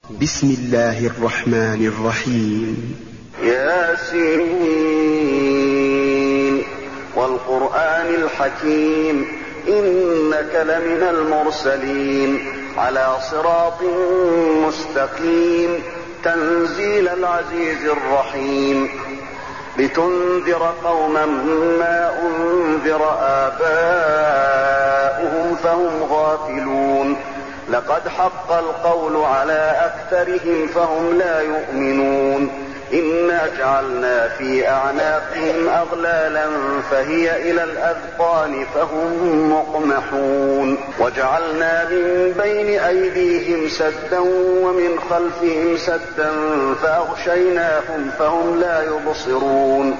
بسم الله الرحمن الرحيم. ياسين والقرآن الحكيم إنك لمن المرسلين على صراط مستقيم تنزيل العزيز الرحيم لتنذر قوما ما أنذر آباؤهم فهم غافلون لقد حق القول على أكثرهم فهم لا يؤمنون إنا جعلنا في أعناقهم أغلالا فهي إلى الأذقان فهم مقمحون وجعلنا من بين أيديهم سدا ومن خلفهم سدا فأغشيناهم فهم لا يبصرون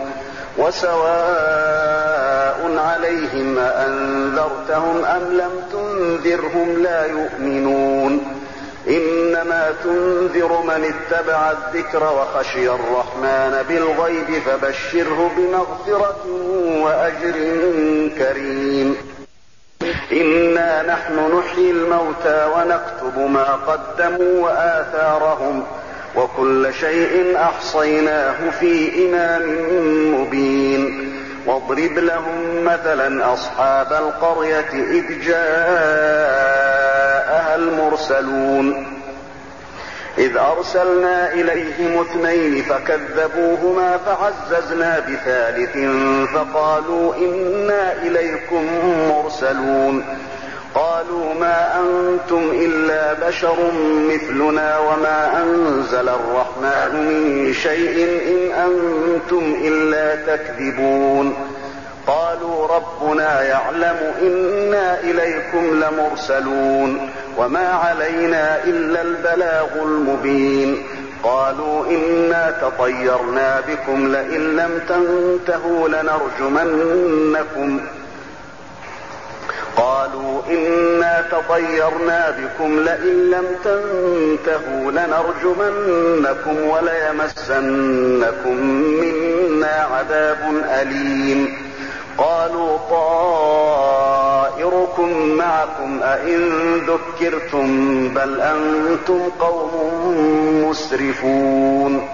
وسواء عليهم أأنذرتهم أم لم تنذرهم لا يؤمنون إنما تنذر من اتبع الذكر وخشي الرحمن بالغيب فبشره بمغفرة وأجر كريم إنا نحن نحيي الموتى ونكتب ما قدموا وآثارهم وكل شيء أحصيناه في إمام مبين واضرب لهم مثلا أصحاب القرية إذ جاءها المرسلون إذ أرسلنا إليهم 2 فكذبوهما فعززنا ب3 فقالوا إنا إليكم مرسلون قالوا ما أنتم إلا بشر مثلنا وما أنزل الرحمن من شيء إن أنتم إلا تكذبون قالوا ربنا يعلم إنا إليكم لمرسلون وما علينا إلا البلاغ المبين قالوا إنا تطيرنا بكم لئن لم تنتهوا لنرجمنكم وليمسنكم منا عذاب أليم قالوا طائركم معكم أئن ذكرتم بل أنتم قوم مسرفون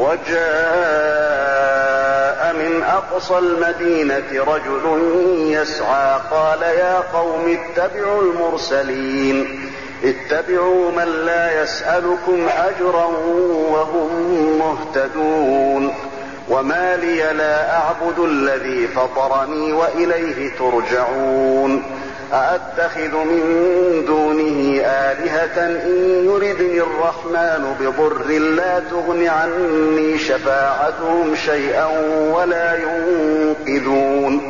وجاء من أقصى المدينة رجل يسعى قال يا قوم اتبعوا المرسلين اتبعوا من لا يسألكم أجرا وهم مهتدون وما لي لا أعبد الذي فطرني وإليه ترجعون أأتخذ من دونه آلهة إن يردني الرحمن بضر لا تغن عني شفاعتهم شيئا ولا ينقذون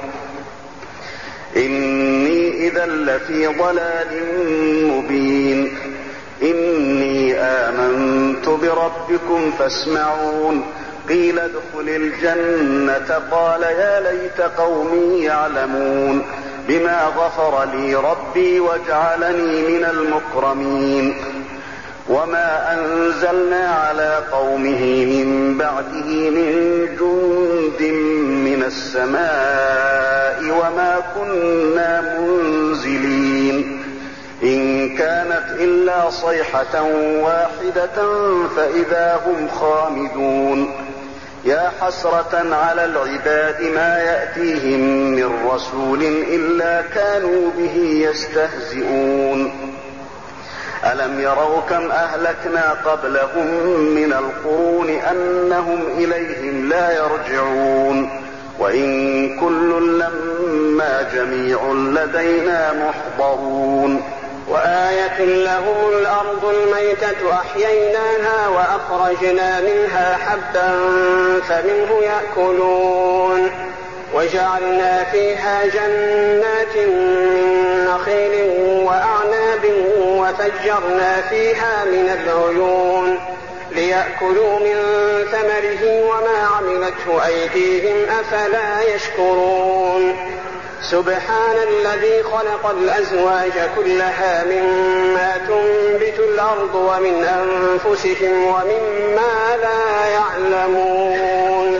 إني إذا لفي ضلال مبين إني آمنت بربكم فاسمعون قيل ادخل الجنة قال يا ليت قومي يعلمون بما غفر لي ربي وجعلني من المكرمين وما أنزلنا على قومه من بعده من جند من السماء وما كنا منزلين إن كانت إلا صيحة واحدة فإذا هم خامدون يا حسرة على العباد ما يأتيهم من رسول إلا كانوا به يستهزئون ألم يروا كم أهلكنا قبلهم من القرون أنهم إليهم لا يرجعون وإن كل لما جميع لدينا محضرون وآية لهم الأرض الميتة أحييناها وأخرجنا منها حبا فمنه يأكلون وجعلنا فيها جنات من نخيل وأعناب وفجرنا فيها من العيون ليأكلوا من ثمره وما عملته أيديهم أفلا يشكرون سبحان الذي خلق الأزواج كلها مما تنبت الأرض ومن أنفسهم ومما لا يعلمون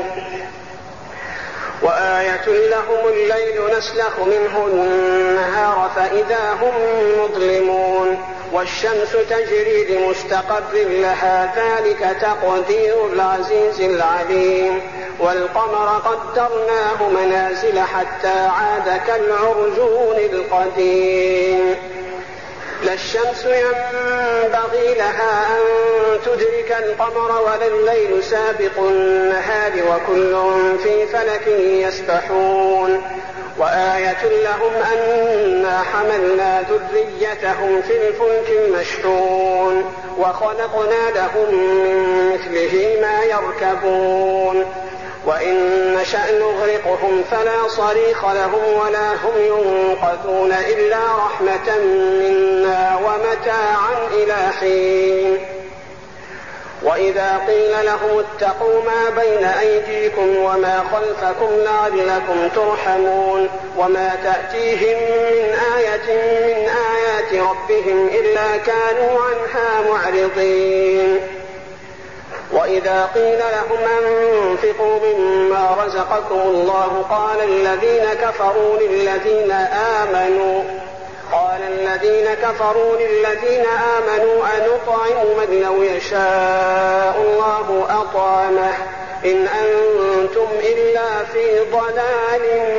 وآية لهم الليل نسلخ منه النهار فإذا هم مظلمون والشمس تجري لمستقر لها ذلك تقدير العزيز العليم والقمر قدرناه منازل حتى عاد كالعرجون القديم لا الشمس ينبغي لها أن تدرك القمر ولا الليل سابق النهار وكل في فلك يسبحون وآية لهم أنا حملنا ذريتهم في الفلك المشحون وخلقنا لهم من مثله ما يركبون وإن نشأ نغرقهم فلا صريخ لهم ولا هم ينقذون إلا رحمة منا ومتاعا إلى حين وإذا قيل لهم اتقوا ما بين أيديكم وما خلفكم لعلكم ترحمون وما تأتيهم من آية من آيات ربهم إلا كانوا عنها معرضين وإذا قيل لهم أنفقوا مما رزقكم الله قال الذين كفروا للذين آمنوا أنطعم من لو يشاء الله أطعمه إن أنتم إلا في ضلال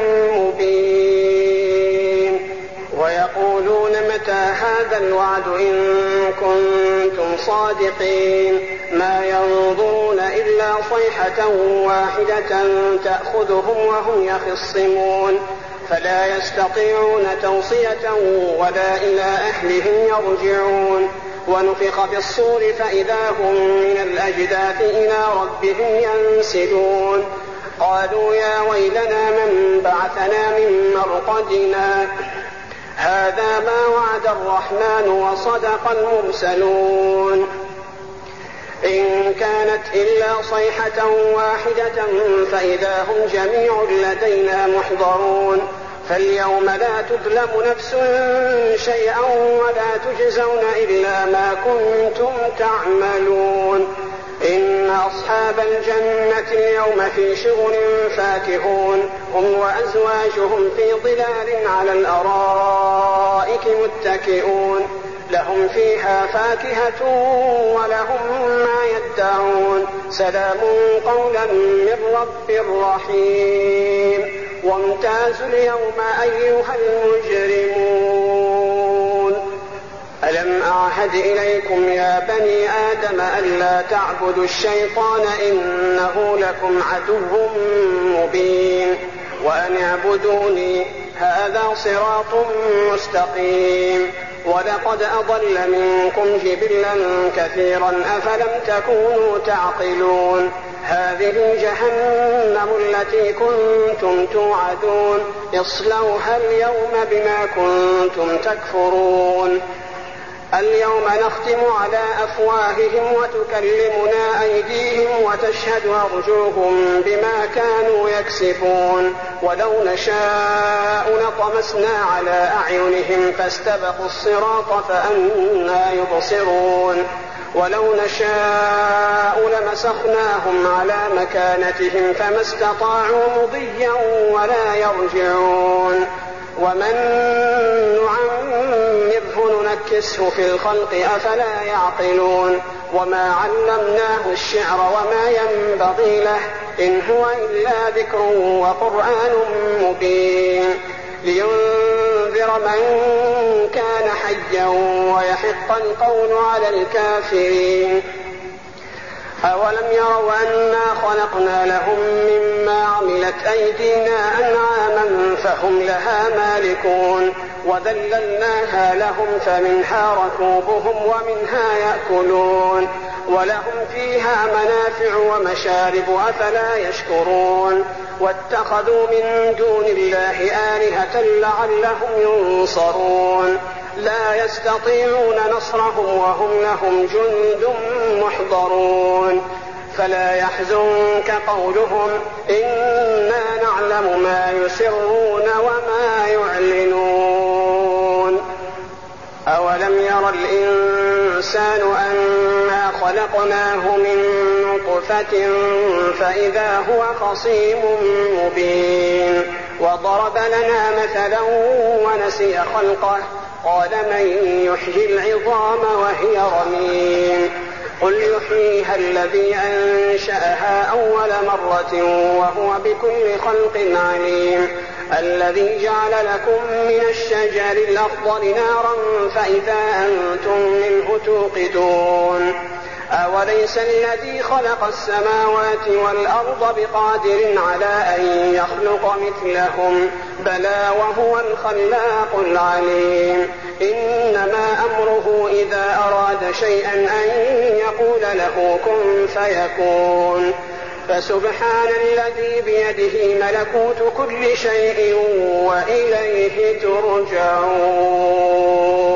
مبين ويقولون متى هذا الوعد إن كنتم صادقين ما ينظرون إلا صيحة واحدة تأخذهم وهم يخصمون فلا يستطيعون توصية ولا إلى أهلهم يرجعون ونفخ في الصور فإذا هم من الأجداث إلى ربهم ينسلون قالوا يا ويلنا من بعثنا من مرقدنا هذا ما وعد الرحمن وصدق المرسلون إن كانت إلا صيحة واحدة فإذا هم جميع لدينا محضرون فاليوم لا تظلم نفس شيئا ولا تجزون إلا ما كنتم تعملون إن أصحاب الجنة اليوم في شغل فاكهون هم وأزواجهم في ظلال على الأرائك متكئون لهم فيها فاكهة ولهم ما يدعون سلام قولا من رب رحيم وامتازوا اليوم أيها المجرمون ألم أعهد إليكم يا بني آدم ألا تعبدوا الشيطان إنه لكم عدو مبين وأن اعبدوني هذا صراط مستقيم ولقد أضل منكم جبلا كثيرا أفلم تكونوا تعقلون هذه جهنم التي كنتم توعدون اصلوها اليوم بما كنتم تكفرون اليوم نختم على أفواههم وتكلمنا أيديهم وتشهد أرجلهم بما كانوا يكسبون ولو نشاء لطمسنا على أعينهم فاستبقوا الصراط فأنى يبصرون ولو نشاء لمسخناهم على مكانتهم فما استطاعوا مضيا ولا يرجعون ومن نعمره ننكسه في الخلق أفلا يعقلون وما علمناه الشعر وما ينبغي له إن هو إلا ذكر وقرآن مبين لينذر من كان حيا ويحق القول على الكافرين أولم يروا أنا خلقنا لهم مما عملت أيدينا أنعاما فهم لها مالكون وذللناها لهم فمنها ركوبهم ومنها يأكلون ولهم فيها منافع ومشارب أفلا يشكرون واتخذوا من دون الله آلهة لعلهم ينصرون لا يستطيعون نصرهم وهم لهم جند محضرون فلا يحزنك قولهم إنا نعلم ما يسرون وما يعلنون أولم ير الإنسان أنا خلقناه من نطفة فإذا هو خصيم مبين وضرب لنا مثلا ونسي خلقه قال من يحيي العظام وهي رميم قل يحييها الذي أنشأها أول مرة وهو بكل خلق عليم الذي جعل لكم من الشجر الأخضر نارا فإذا أنتم منه توقدون أوليس الذي خلق السماوات والأرض بقادر على أن يخلق مثلهم بلى وهو الخلاق العليم إنما أمره إذا أراد شيئا أن يقول له كن فيكون فسبحان الذي بيده ملكوت كل شيء وإليه ترجعون.